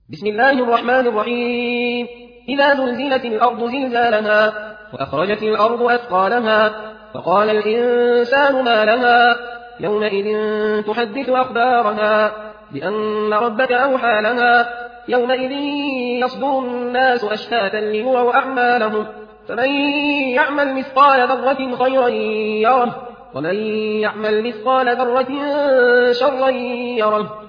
بسم الله الرحمن الرحيم. إذا زلزلت الأرض زلزالها وأخرجت الأرض أثقالها فقال الإنسان ما لها يومئذ تحدث أخبارها بأن ربك أوحى لها يومئذ يصدر الناس أشتاتا ليروا أعمالهم فمن يعمل مثقال ذرة خيرا يره ومن يعمل مثقال ذرة شرا يره